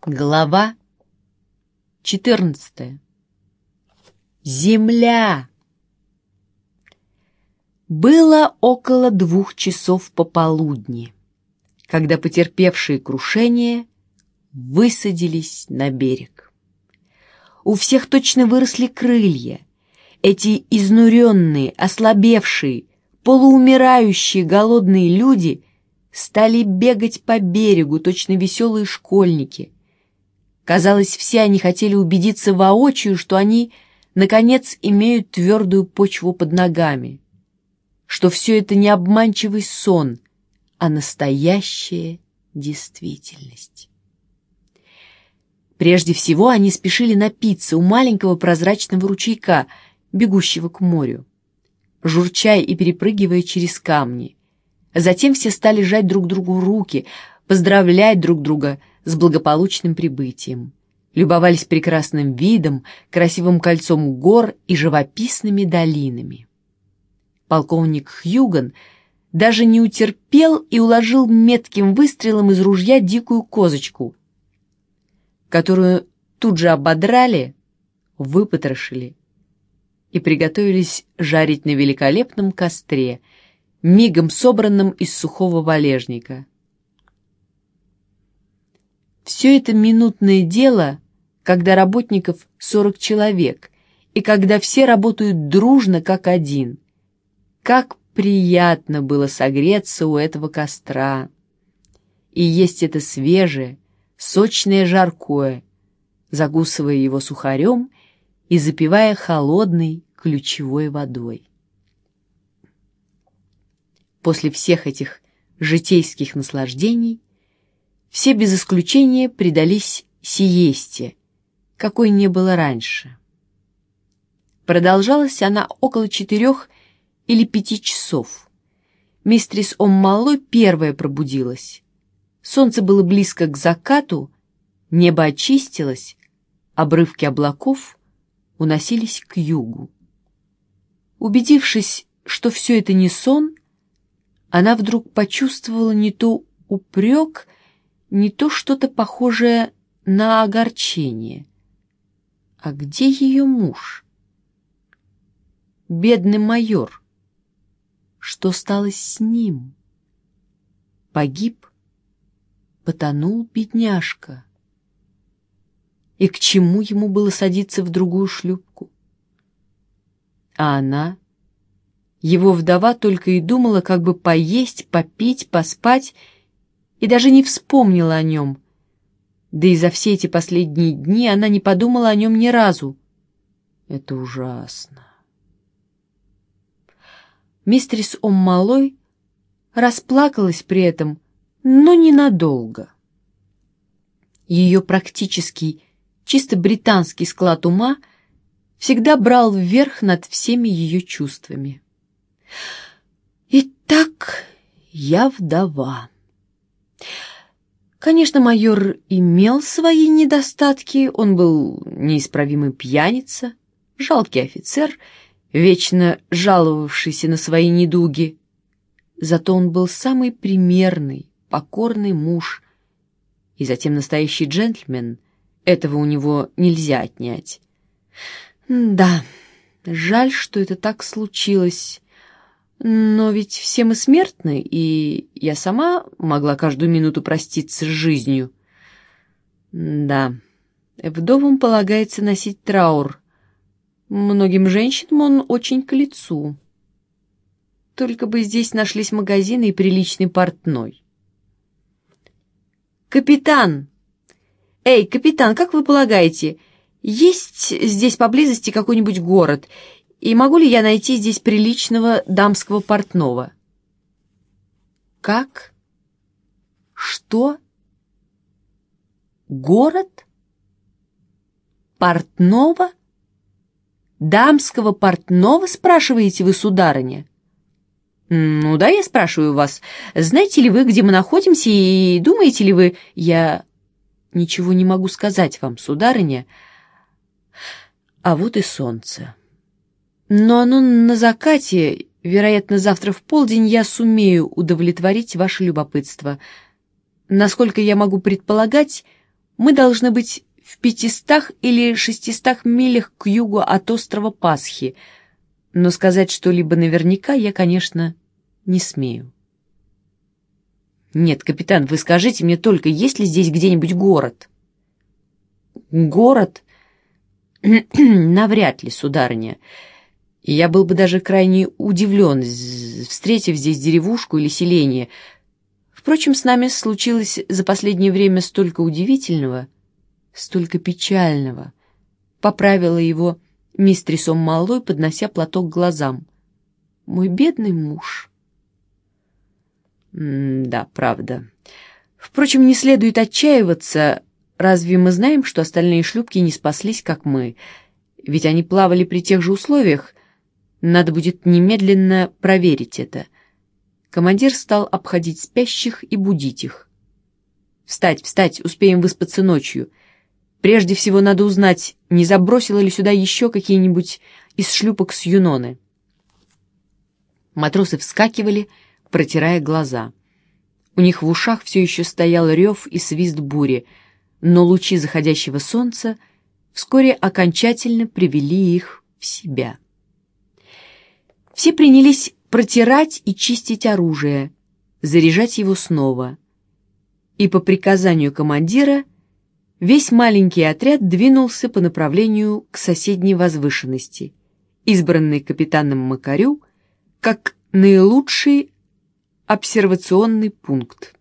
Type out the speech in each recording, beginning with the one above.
Глава 14. Земля. Было около 2 часов пополудни, когда потерпевшие крушение высадились на берег. У всех точно выросли крылья. Эти изнуренные, ослабевшие, полуумирающие голодные люди стали бегать по берегу, точно веселые школьники. Казалось, все они хотели убедиться воочию, что они, наконец, имеют твердую почву под ногами, что все это не обманчивый сон, а настоящая действительность. Прежде всего они спешили напиться у маленького прозрачного ручейка, бегущего к морю, журчая и перепрыгивая через камни. Затем все стали жать друг другу руки, поздравлять друг друга с благополучным прибытием, любовались прекрасным видом, красивым кольцом гор и живописными долинами. Полковник Хьюган даже не утерпел и уложил метким выстрелом из ружья дикую козочку, которую тут же ободрали, выпотрошили и приготовились жарить на великолепном костре, мигом собранном из сухого валежника. Все это минутное дело, когда работников 40 человек, и когда все работают дружно, как один. Как приятно было согреться у этого костра и есть это свежее, сочное жаркое, закусывая его сухарем и запивая холодной ключевой водой. После всех этих житейских наслаждений все без исключения предались сиесте, какой не было раньше. Продолжалась она около 4 или 5 часов. Мистрис Оммалой первая пробудилась. Солнце было близко к закату, небо очистилось, обрывки облаков уносились к югу. Убедившись, что все это не сон, она вдруг почувствовала не то упрек, не то что-то похожее на огорчение. А где ее муж? Бедный майор. Что стало с ним? Погиб? Потонул бедняжка. И к чему ему было садиться в другую шлюпку? А она, его вдова, только и думала, как бы поесть, попить, поспать, и даже не вспомнила о нем. Да и за все эти последние дни она не подумала о нем ни разу. Это ужасно. Мистрис Оммалой расплакалась при этом, но ненадолго. Ее практический, чисто британский склад ума всегда брал вверх над всеми ее чувствами. Итак, я вдова. Конечно, майор имел свои недостатки, он был неисправимый пьяница, жалкий офицер, вечно жаловавшийся на свои недуги. Зато он был самый примерный, покорный муж, и затем настоящий джентльмен. Этого у него нельзя отнять. Да, жаль, что это так случилось. Но ведь все мы смертны, и я сама могла каждую минуту проститься с жизнью. Да, вдовам полагается носить траур. Многим женщинам он очень к лицу. Только бы здесь нашлись магазины и приличный портной. «Капитан! Эй, капитан, как вы полагаете, есть здесь поблизости какой-нибудь город, и могу ли я найти здесь приличного дамского портного?» «Как? Что? Город? Портного? Дамского портного, спрашиваете вы, сударыня?» «Ну да, я спрашиваю вас, знаете ли вы, где мы находимся, и думаете ли вы...» «Я ничего не могу сказать вам, сударыня, а вот и солнце. Но оно на закате, вероятно, завтра в полдень я сумею удовлетворить ваше любопытство. Насколько я могу предполагать, Мы должны быть в 500 или 600 милях к югу от острова Пасхи, но сказать что-либо наверняка я, конечно, не смею. Нет, капитан, вы скажите мне только, есть ли здесь где-нибудь город? Город? Навряд ли, сударыня. И я был бы даже крайне удивлен, встретив здесь деревушку или селение. Впрочем, с нами случилось за последнее время столько удивительного, столько печального. Поправила его мистрисом Маллой, поднося платок к глазам. Мой бедный муж. Да, правда. Впрочем, не следует отчаиваться. Разве мы знаем, что остальные шлюпки не спаслись, как мы? Ведь они плавали при тех же условиях. Надо будет немедленно проверить это. Командир стал обходить спящих и будить их. «Встать, встать, успеем выспаться ночью. Прежде всего надо узнать, не забросило ли сюда еще какие-нибудь из шлюпок с Юноны». Матросы вскакивали, протирая глаза. У них в ушах все еще стоял рев и свист бури, но лучи заходящего солнца вскоре окончательно привели их в себя. Все принялись протирать и чистить оружие, заряжать его снова. И по приказанию командира весь маленький отряд двинулся по направлению к соседней возвышенности, избранной капитаном Макарю как наилучший обсервационный пункт.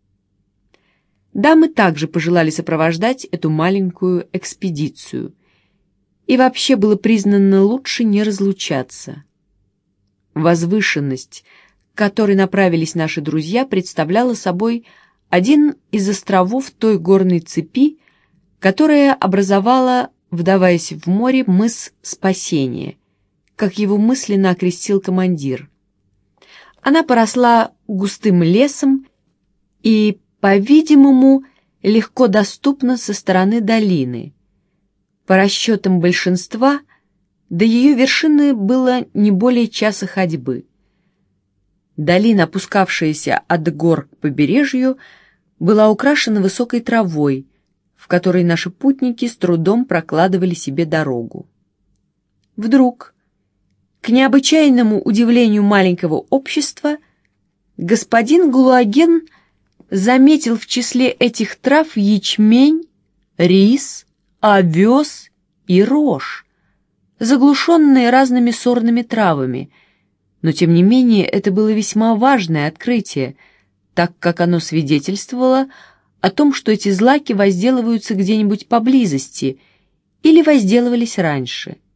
Дамы также пожелали сопровождать эту маленькую экспедицию, и вообще было признано лучше не разлучаться. Возвышенность, к которой направились наши друзья, представляла собой один из островов той горной цепи, которая образовала, вдаваясь в море, мыс Спасения, как его мысленно окрестил командир. Она поросла густым лесом и, по-видимому, легко доступна со стороны долины. По расчетам большинства, до ее вершины было не более часа ходьбы. Долина, опускавшаяся от гор к побережью, была украшена высокой травой, в которой наши путники с трудом прокладывали себе дорогу. Вдруг, к необычайному удивлению маленького общества, господин Галуаген заметил в числе этих трав ячмень, рис, овес и рожь, заглушенные разными сорными травами, но тем не менее это было весьма важное открытие, так как оно свидетельствовало о том, что эти злаки возделываются где-нибудь поблизости или возделывались раньше.